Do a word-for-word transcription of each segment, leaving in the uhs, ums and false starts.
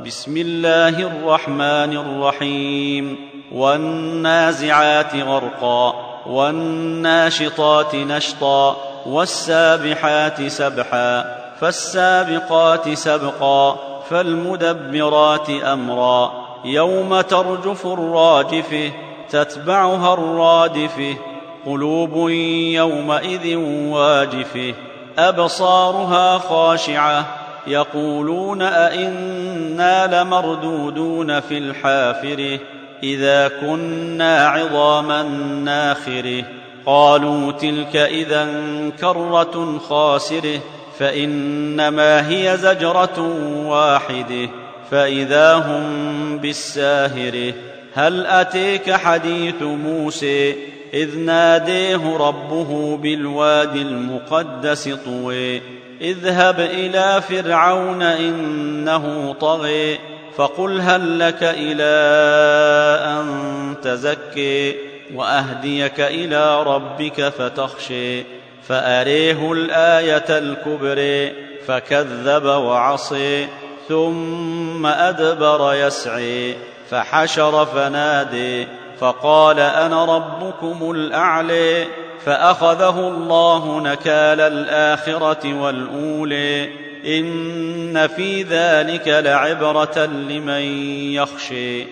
بسم الله الرحمن الرحيم والنازعات غرقا والناشطات نشطا والسابحات سبحا فالسابقات سبقا فالمدبرات أمرا يوم ترجف الراجفة تتبعها الرادفة قلوب يومئذ واجفة أبصارها خاشعة يقولون أئنا لمردودون في الحافرة إذا كنا عظاما ناخرة قالوا تلك إذا كرة خاسرة فإنما هي زجرة واحدة فإذا هم بالساهرة هل أتيك حديث موسى إذ ناديه ربه بالواد المقدس طوى اذهب إلى فرعون إنه طغى فقل هل لك إلى أن تزكي وأهديك إلى ربك فتخشي فأريه الآية الكبرى فكذب وعصي ثم أدبر يسعي فحشر فنادي فقال أنا ربكم الأعلى فأخذه الله نكال الآخرة والأولى إن في ذلك لعبرة لمن يخشي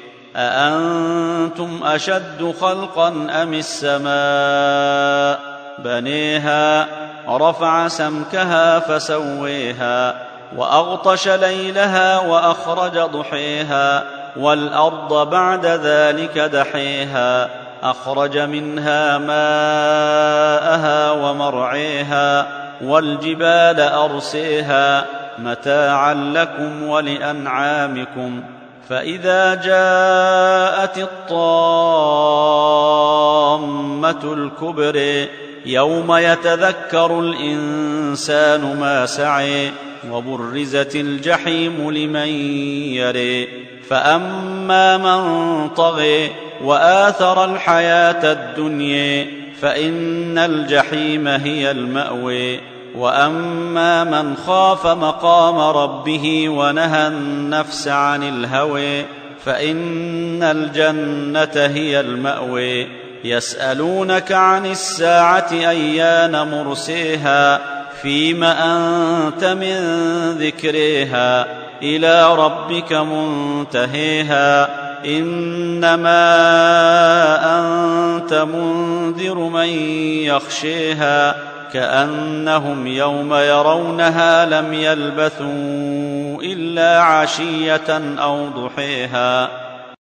أأنتم أشد خلقا أم السماء بنيها رفع سمكها فسويها وأغطش ليلها وأخرج ضحيها والأرض بعد ذلك دحيها أخرج منها ماءها ومرعيها والجبال أرسيها متاعا لكم ولأنعامكم فإذا جاءت الطامة الكبرى يوم يتذكر الإنسان ما سعي وبرزت الجحيم لمن يري فأما من طغى وآثر الحياة الدنيا فإن الجحيم هي المأوى وأما من خاف مقام ربه ونهى النفس عن الهوى فإن الجنة هي المأوى يسألونك عن الساعة أيان مرسيها فيم أنت من ذكرها إلى ربك منتهيها إنما أنت منذر من يخشيها كأنهم يوم يرونها لم يلبثوا إلا عشية أو ضحيها